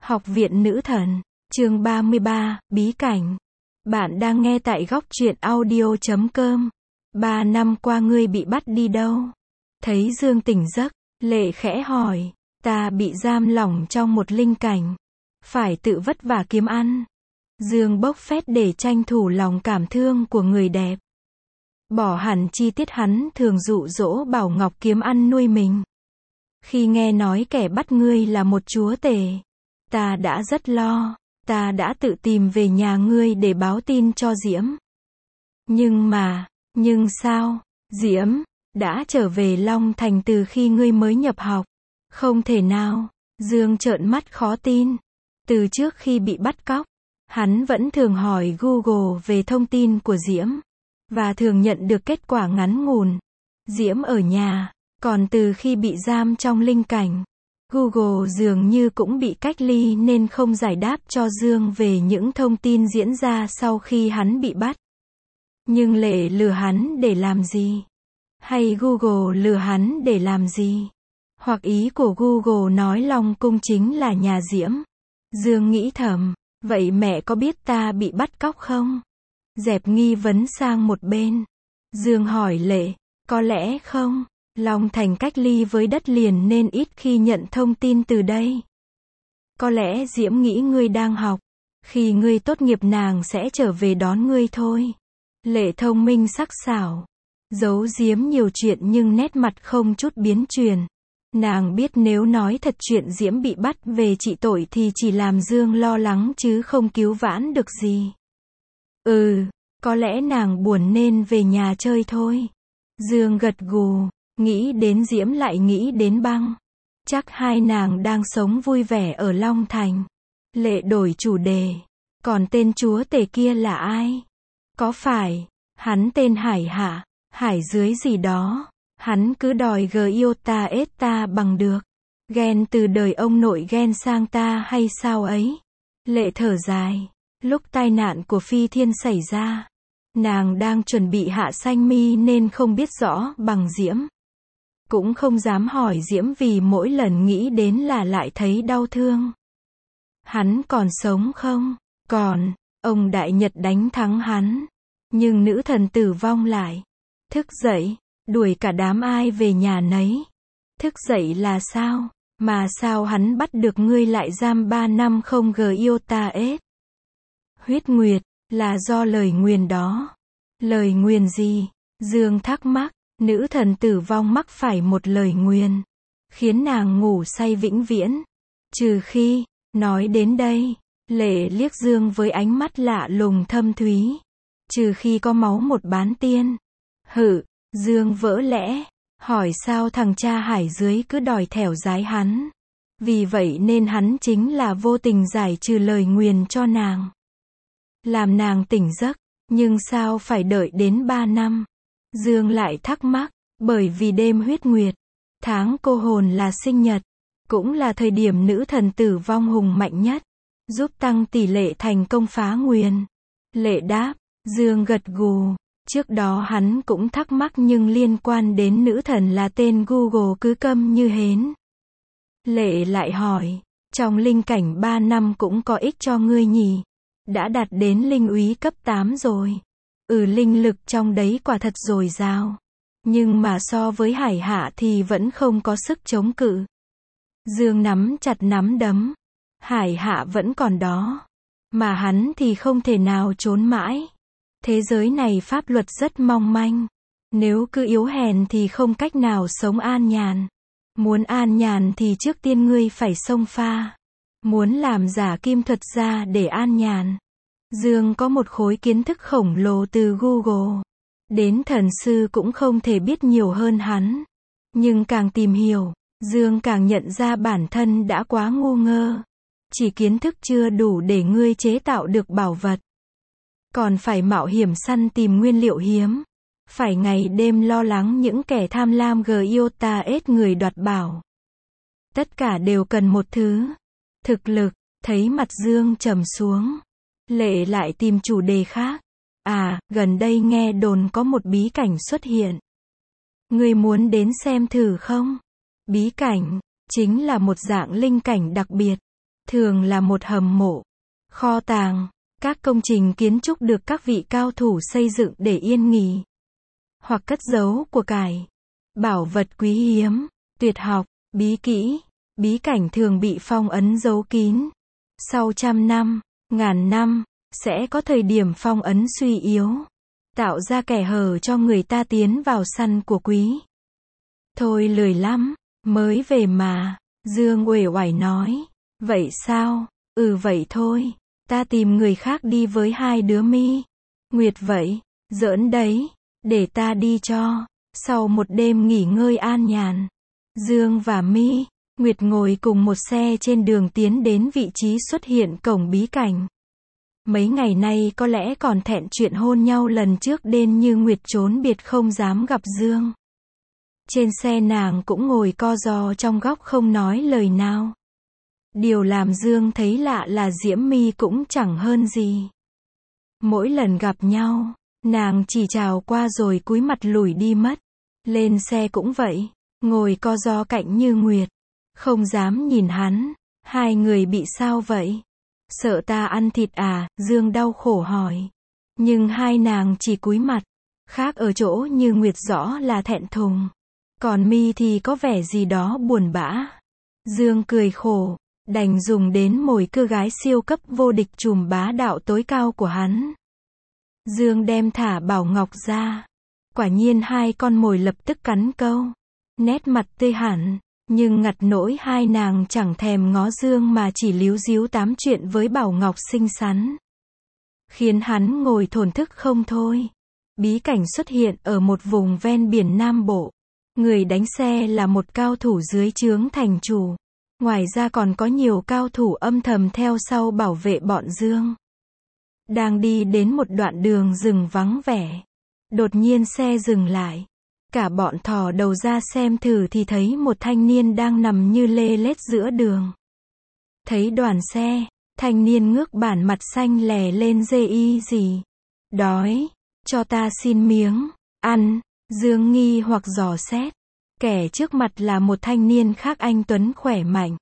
Học viện Nữ Thần, chương 33, Bí cảnh. Bạn đang nghe tại góc truyện audio.com. 3 năm qua ngươi bị bắt đi đâu? Thấy Dương tỉnh giấc, Lệ khẽ hỏi, ta bị giam lỏng trong một linh cảnh. Phải tự vất vả kiếm ăn. Dương bốc phét để tranh thủ lòng cảm thương của người đẹp. Bỏ hẳn chi tiết hắn thường dụ dỗ Bảo Ngọc kiếm ăn nuôi mình. Khi nghe nói kẻ bắt ngươi là một chúa tể, ta đã rất lo, ta đã tự tìm về nhà ngươi để báo tin cho Diễm. Nhưng sao, Diễm đã trở về Long Thành từ khi ngươi mới nhập học? Không thể nào, Dương trợn mắt khó tin. Từ trước khi bị bắt cóc, hắn vẫn thường hỏi Google về thông tin của Diễm, và thường nhận được kết quả ngắn ngủn. Diễm ở nhà, còn từ khi bị giam trong linh cảnh, Google dường như cũng bị cách ly nên không giải đáp cho Dương về những thông tin diễn ra sau khi hắn bị bắt. Nhưng Lệ lừa hắn để làm gì? Hay Google lừa hắn để làm gì? Hoặc ý của Google nói Long Cung chính là nhà Diễm? Dương nghĩ thầm, vậy mẹ có biết ta bị bắt cóc không? Dẹp nghi vấn sang một bên, Dương hỏi Lệ, có lẽ không? Long Thành cách ly với đất liền nên ít khi nhận thông tin từ đây. Có lẽ Diễm nghĩ ngươi đang học, khi ngươi tốt nghiệp nàng sẽ trở về đón ngươi thôi. Lệ thông minh sắc sảo, giấu giếm nhiều chuyện nhưng nét mặt không chút biến chuyển. Nàng biết nếu nói thật chuyện Diễm bị bắt về trị tội thì chỉ làm Dương lo lắng chứ không cứu vãn được gì. Có lẽ nàng buồn nên về nhà chơi thôi. Dương gật gù, nghĩ đến Diễm lại nghĩ đến Băng. Chắc hai nàng đang sống vui vẻ ở Long Thành. Lệ đổi chủ đề, còn tên chúa tể kia là ai? Có phải hắn tên Hải hả? Hải dưới gì đó. Hắn cứ đòi yêu ta ết ta bằng được. Ghen từ đời ông nội ghen sang ta hay sao ấy? Lệ thở dài. Lúc tai nạn của Phi Thiên xảy ra, nàng đang chuẩn bị hạ sanh mi nên không biết rõ bằng Diễm. Cũng không dám hỏi Diễm vì mỗi lần nghĩ đến là lại thấy đau thương. Hắn còn sống không? Còn, ông Đại Nhật đánh thắng hắn. Nhưng nữ thần tử vong lại. Thức dậy, đuổi cả đám ai về nhà nấy. Thức dậy là sao? Mà sao hắn bắt được ngươi lại giam 3 năm không yêu ta ết? Huyết nguyệt, là do lời nguyền đó. Lời nguyền gì? Dương thắc mắc, nữ thần tử vong mắc phải một lời nguyền, khiến nàng ngủ say vĩnh viễn. Trừ khi, nói đến đây, Lệ liếc Dương với ánh mắt lạ lùng thâm thúy. Trừ khi có máu một bán tiên. Dương vỡ lẽ, hỏi sao thằng cha Hải dưới cứ đòi thẻo giái hắn. Vì vậy nên hắn chính là vô tình giải trừ lời nguyền cho nàng. Làm nàng tỉnh giấc, nhưng sao phải đợi đến 3 năm? Dương lại thắc mắc, bởi vì đêm huyết nguyệt, tháng cô hồn là sinh nhật, cũng là thời điểm nữ thần tử vong hùng mạnh nhất, giúp tăng tỷ lệ thành công phá nguyền. Lệ đáp, Dương gật gù, trước đó hắn cũng thắc mắc nhưng liên quan đến nữ thần là tên Google cứ câm như hến. Lệ lại hỏi, trong linh cảnh 3 năm cũng có ích cho ngươi nhỉ? Đã đạt đến linh úy cấp 8 rồi. Linh lực trong đấy quả thật dồi dào. Nhưng mà so với Hải hạ thì vẫn không có sức chống cự. Dương nắm chặt nắm đấm. Hải hạ vẫn còn đó. Mà hắn thì không thể nào trốn mãi. Thế giới này pháp luật rất mong manh. Nếu cứ yếu hèn thì không cách nào sống an nhàn. Muốn an nhàn thì trước tiên ngươi phải xông pha. Muốn làm giả kim thuật ra để an nhàn. Dương có một khối kiến thức khổng lồ từ Google. Đến thần sư cũng không thể biết nhiều hơn hắn. Nhưng càng tìm hiểu, Dương càng nhận ra bản thân đã quá ngu ngơ. Chỉ kiến thức chưa đủ để ngươi chế tạo được bảo vật. Còn phải mạo hiểm săn tìm nguyên liệu hiếm. Phải ngày đêm lo lắng những kẻ tham lam yêu ta ết người đoạt bảo. Tất cả đều cần một thứ. Thực lực. Thấy mặt Dương trầm xuống, Lệ lại tìm chủ đề khác. Gần đây nghe đồn có một bí cảnh xuất hiện. Ngươi muốn đến xem thử không? Bí cảnh, chính là một dạng linh cảnh đặc biệt. thường là một hầm mộ, kho tàng, các công trình kiến trúc được các vị cao thủ xây dựng để yên nghỉ, hoặc cất giấu của cải, bảo vật quý hiếm, tuyệt học, bí kỹ, bí cảnh thường bị phong ấn giấu kín. Sau 100 năm, ngàn năm, sẽ có thời điểm phong ấn suy yếu, tạo ra kẻ hở cho người ta tiến vào săn của quý. Thôi lười lắm, mới về mà, Dương uể oải nói. Vậy sao? Vậy thôi, ta tìm người khác đi với hai đứa mi. Nguyệt vậy, giỡn đấy, để ta đi cho. Sau một đêm nghỉ ngơi an nhàn, Dương và mi, Nguyệt ngồi cùng một xe trên đường tiến đến vị trí xuất hiện cổng bí cảnh. Mấy ngày nay có lẽ còn thẹn chuyện hôn nhau lần trước nên như Nguyệt trốn biệt không dám gặp Dương. Trên xe nàng cũng ngồi co ro trong góc không nói lời nào. Điều làm Dương thấy lạ là Diễm My cũng chẳng hơn gì. Mỗi lần gặp nhau, nàng chỉ chào qua rồi cúi mặt lủi đi mất. Lên xe cũng vậy, ngồi co ro cạnh Như Nguyệt, không dám nhìn hắn. Hai người bị sao vậy? Sợ ta ăn thịt à? Dương đau khổ hỏi. Nhưng hai nàng chỉ cúi mặt. Khác ở chỗ Như Nguyệt rõ là thẹn thùng, còn mi thì có vẻ gì đó buồn bã. Dương cười khổ, đành dùng đến mồi cưa gái siêu cấp vô địch trùm bá đạo tối cao của hắn. Dương đem thả Bảo Ngọc ra. Quả nhiên hai con mồi lập tức cắn câu. Nét mặt tươi hẳn, nhưng ngặt nỗi hai nàng chẳng thèm ngó Dương mà chỉ líu díu tám chuyện với Bảo Ngọc xinh xắn, khiến hắn ngồi thổn thức không thôi. Bí cảnh xuất hiện ở một vùng ven biển Nam Bộ. Người đánh xe là một cao thủ dưới trướng thành chủ. Ngoài ra còn có nhiều cao thủ âm thầm theo sau bảo vệ bọn Dương. Đang đi đến một đoạn đường rừng vắng vẻ, đột nhiên xe dừng lại. Cả bọn thò đầu ra xem thử thì thấy một thanh niên đang nằm như lê lết giữa đường. Thấy đoàn xe, thanh niên ngước bản mặt xanh lè lên dê y gì. Đói, cho ta xin miếng, ăn. Dương nghi hoặc dò xét. Kẻ trước mặt là một thanh niên khác anh tuấn khỏe mạnh.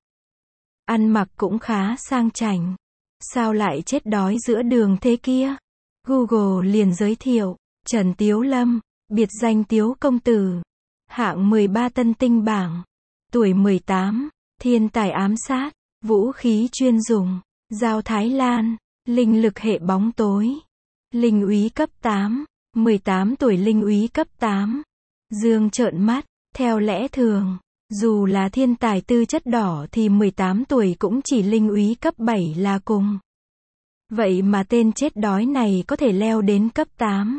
Ăn mặc cũng khá sang chảnh. Sao lại chết đói giữa đường thế kia? Google liền giới thiệu. Trần Tiếu Lâm, biệt danh Tiếu Công Tử. Hạng 13 Tân Tinh bảng. Tuổi 18, thiên tài ám sát, vũ khí chuyên dùng, dao Thái Lan, linh lực hệ bóng tối. Linh úy cấp 8, 18 tuổi linh úy cấp 8. Dương trợn mắt, theo lẽ thường, dù là thiên tài tư chất đỏ thì 18 tuổi cũng chỉ linh úy cấp 7 là cùng. Vậy mà tên chết đói này có thể leo đến cấp 8.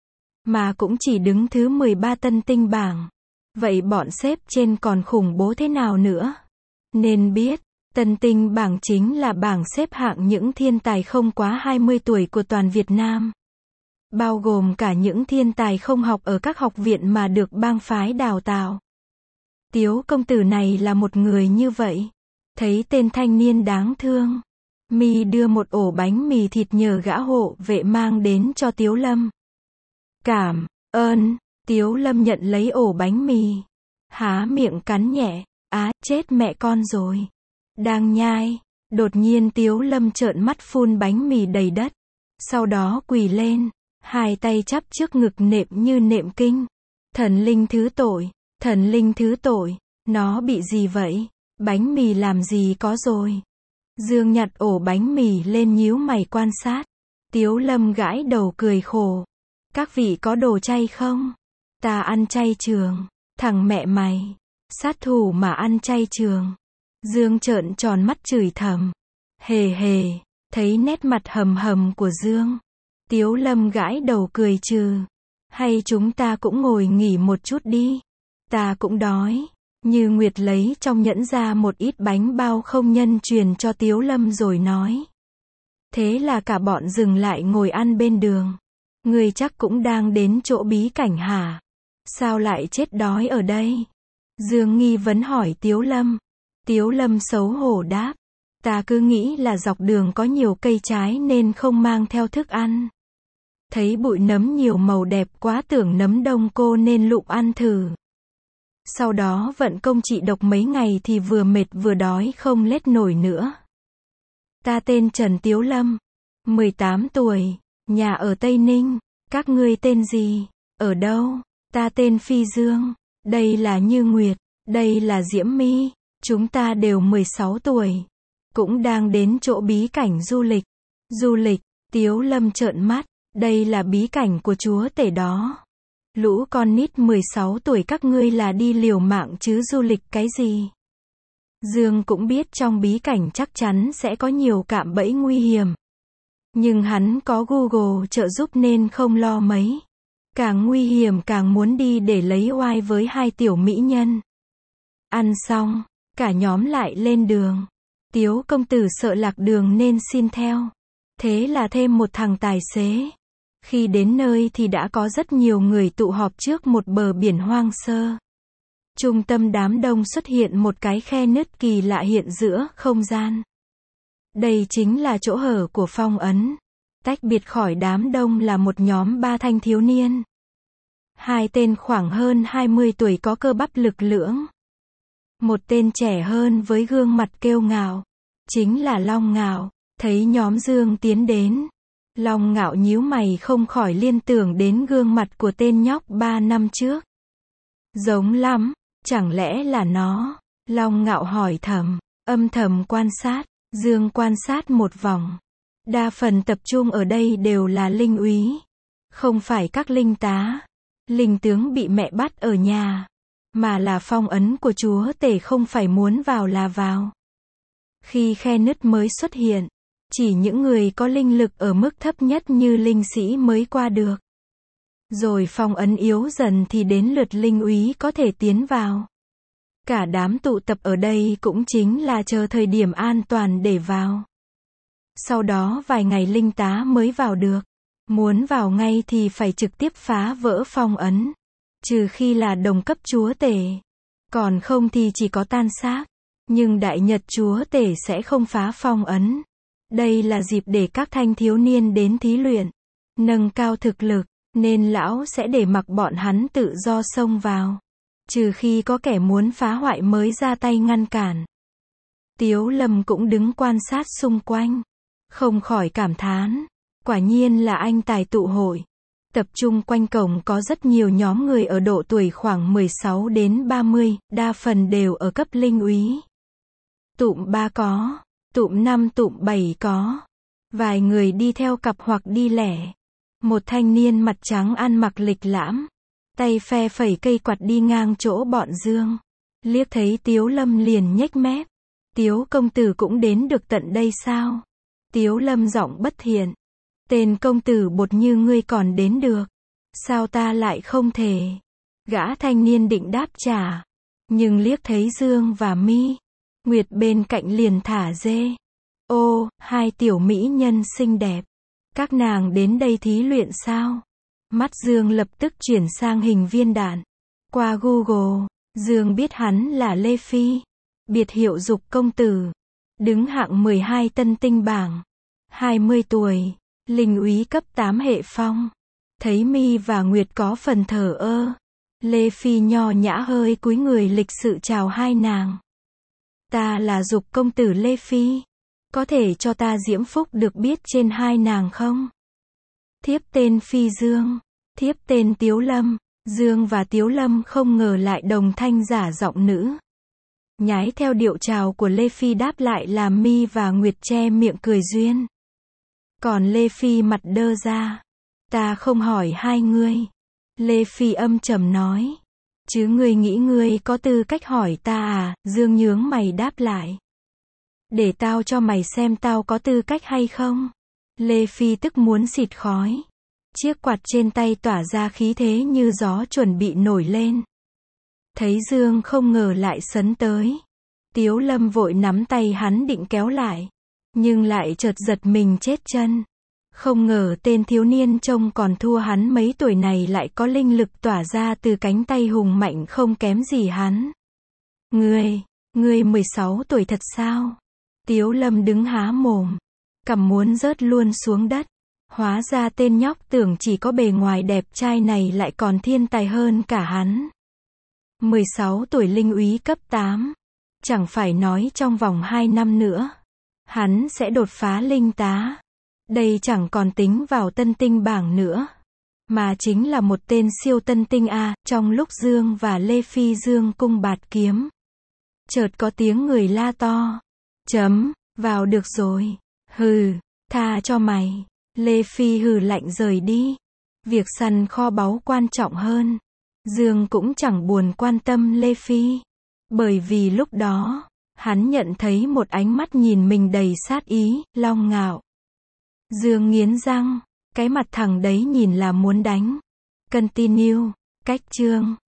Mà cũng chỉ đứng thứ 13 Tân Tinh bảng. Vậy bọn xếp trên còn khủng bố thế nào nữa? Nên biết, Tân Tinh bảng chính là bảng xếp hạng những thiên tài không quá 20 tuổi của toàn Việt Nam. Bao gồm cả những thiên tài không học ở các học viện mà được bang phái đào tạo. Tiếu công tử này là một người như vậy. Thấy tên thanh niên đáng thương, mi đưa một ổ bánh mì thịt nhờ gã hộ vệ mang đến cho Tiếu Lâm. Cảm ơn. Tiếu Lâm nhận lấy ổ bánh mì, há miệng cắn nhẹ. Á, chết mẹ con rồi. Đang nhai, đột nhiên Tiếu Lâm trợn mắt phun bánh mì đầy đất. Sau đó quỳ lên, hai tay chắp trước ngực nệm như nệm kinh. Thần linh thứ tội, thần linh thứ tội, nó bị gì vậy? Bánh mì làm gì có rồi? Dương nhặt ổ bánh mì lên nhíu mày quan sát. Tiếu Lâm gãi đầu cười khổ. Các vị có đồ chay không? Ta ăn chay trường. Thằng mẹ mày, sát thủ mà ăn chay trường. Dương trợn tròn mắt chửi thầm. Hề hề, thấy nét mặt hầm hầm của Dương, Tiếu Lâm gãi đầu cười trừ. Hay chúng ta cũng ngồi nghỉ một chút đi. Ta cũng đói. Như Nguyệt lấy trong nhẫn ra một ít bánh bao không nhân truyền cho Tiếu Lâm rồi nói. Thế là cả bọn dừng lại ngồi ăn bên đường. Người chắc cũng đang đến chỗ bí cảnh hả? Sao lại chết đói ở đây? Dương nghi vấn hỏi Tiếu Lâm. Tiếu Lâm xấu hổ đáp. Ta cứ nghĩ là dọc đường có nhiều cây trái nên không mang theo thức ăn. Thấy bụi nấm nhiều màu đẹp quá tưởng nấm đông cô nên lụm ăn thử. Sau đó vận công trị độc mấy ngày thì vừa mệt vừa đói không lết nổi nữa. Ta tên Trần Tiếu Lâm, 18 tuổi, nhà ở Tây Ninh. Các ngươi tên gì? Ở đâu? Ta tên Phi Dương. Đây là Như Nguyệt. Đây là Diễm My. Chúng ta đều 16 tuổi. Cũng đang đến chỗ bí cảnh du lịch. Du lịch, Tiếu Lâm trợn mắt. Đây là bí cảnh của chúa tể đó. Lũ con nít 16 tuổi các ngươi là đi liều mạng chứ du lịch cái gì? Dương cũng biết trong bí cảnh chắc chắn sẽ có nhiều cạm bẫy nguy hiểm. Nhưng hắn có Google trợ giúp nên không lo mấy. Càng nguy hiểm càng muốn đi để lấy oai với hai tiểu mỹ nhân. Ăn xong, cả nhóm lại lên đường. Tiếu công tử sợ lạc đường nên xin theo. Thế là thêm một thằng tài xế. Khi đến nơi thì đã có rất nhiều người tụ họp trước một bờ biển hoang sơ. Trung tâm đám đông xuất hiện một cái khe nứt kỳ lạ hiện giữa không gian. Đây chính là chỗ hở của phong ấn. Tách biệt khỏi đám đông là một nhóm 3 thanh thiếu niên. Hai tên khoảng hơn 20 tuổi có cơ bắp lực lưỡng. Một tên trẻ hơn với gương mặt kiêu ngạo. Chính là Long Ngạo. Thấy nhóm Dương tiến đến. Long Ngạo nhíu mày không khỏi liên tưởng đến gương mặt của tên nhóc 3 năm trước. Giống lắm, chẳng lẽ là nó? Long Ngạo hỏi thầm, âm thầm quan sát. Dương quan sát một vòng. Đa phần tập trung ở đây đều là linh úy. Không phải các linh tá. Linh tướng bị mẹ bắt ở nhà. Mà là phong ấn của chúa tể không phải muốn vào là vào. Khi khe nứt mới xuất hiện, chỉ những người có linh lực ở mức thấp nhất như linh sĩ mới qua được. Rồi phong ấn yếu dần thì đến lượt linh úy có thể tiến vào. Cả đám tụ tập ở đây cũng chính là chờ thời điểm an toàn để vào. Sau đó vài ngày linh tá mới vào được. Muốn vào ngay thì phải trực tiếp phá vỡ phong ấn. Trừ khi là đồng cấp chúa tể. Còn không thì chỉ có tan xác. Nhưng đại nhật chúa tể sẽ không phá phong ấn. Đây là dịp để các thanh thiếu niên đến thí luyện. Nâng cao thực lực. Nên lão sẽ để mặc bọn hắn tự do xông vào. Trừ khi có kẻ muốn phá hoại mới ra tay ngăn cản. Tiếu Lâm cũng đứng quan sát xung quanh. Không khỏi cảm thán. Quả nhiên là anh tài tụ hội. Tập trung quanh cổng có rất nhiều nhóm người ở độ tuổi khoảng 16 đến 30, đa phần đều ở cấp linh úy. Tụm 3 có, tụm 5 tụm 7 có. Vài người đi theo cặp hoặc đi lẻ. Một thanh niên mặt trắng ăn mặc lịch lãm. Tay phe phẩy cây quạt đi ngang chỗ bọn Dương. Liếc thấy Tiếu Lâm liền nhếch mép. Tiếu công tử cũng đến được tận đây sao? Tiếu Lâm giọng bất thiện. Tên công tử bột như ngươi còn đến được. Sao ta lại không thể? Gã thanh niên định đáp trả. Nhưng liếc thấy Dương và My Nguyệt bên cạnh liền thả dê. Ô, hai tiểu mỹ nhân xinh đẹp. Các nàng đến đây thí luyện sao? Mắt Dương lập tức chuyển sang hình viên đạn. Qua Google, Dương biết hắn là Lê Phi. Biệt hiệu Dục công tử. Đứng hạng 12 tân tinh bảng. 20 tuổi. Linh úy cấp 8 hệ phong. Thấy My và Nguyệt có phần thờ ơ. Lê Phi nho nhã hơi cúi người lịch sự chào hai nàng. Ta là Dục công tử Lê Phi. Có thể cho ta diễm phúc được biết trên hai nàng không? Thiếp tên Phi Dương. Thiếp tên Tiếu Lâm. Dương và Tiếu Lâm không ngờ lại đồng thanh giả giọng nữ. Nhái theo điệu chào của Lê Phi đáp lại làm My và Nguyệt che miệng cười duyên. Còn Lê Phi mặt đơ ra. Ta không hỏi hai ngươi. Lê Phi âm trầm nói. Chứ ngươi nghĩ ngươi có tư cách hỏi ta à? Dương nhướng mày đáp lại. Để tao cho mày xem tao có tư cách hay không. Lê Phi tức muốn xịt khói. Chiếc quạt trên tay tỏa ra khí thế như gió chuẩn bị nổi lên. Thấy Dương không ngờ lại sấn tới. Tiếu Lâm vội nắm tay hắn định kéo lại. Nhưng lại chợt giật mình chết chân. Không ngờ tên thiếu niên trông còn thua hắn mấy tuổi này lại có linh lực tỏa ra từ cánh tay hùng mạnh không kém gì hắn. Ngươi 16 tuổi thật sao? Tiếu Lâm đứng há mồm. Cằm muốn rớt luôn xuống đất. Hóa ra tên nhóc tưởng chỉ có bề ngoài đẹp trai này lại còn thiên tài hơn cả hắn. 16 tuổi linh úy cấp 8. Chẳng phải nói trong vòng 2 năm nữa. hắn sẽ đột phá linh tá. Đây chẳng còn tính vào tân tinh bảng nữa, mà chính là một tên siêu tân tinh a. Trong lúc Dương và Lê Phi Dương cung bạt kiếm, chợt có tiếng người la to. Chấm, vào được rồi. Hừ, tha cho mày. Lê Phi hừ lạnh rời đi. Việc săn kho báu quan trọng hơn. Dương cũng chẳng buồn quan tâm Lê Phi, bởi vì lúc đó, hắn nhận thấy một ánh mắt nhìn mình đầy sát ý, Long Ngạo. Dương nghiến răng, cái mặt thằng đấy nhìn là muốn đánh. Continue, cách chương.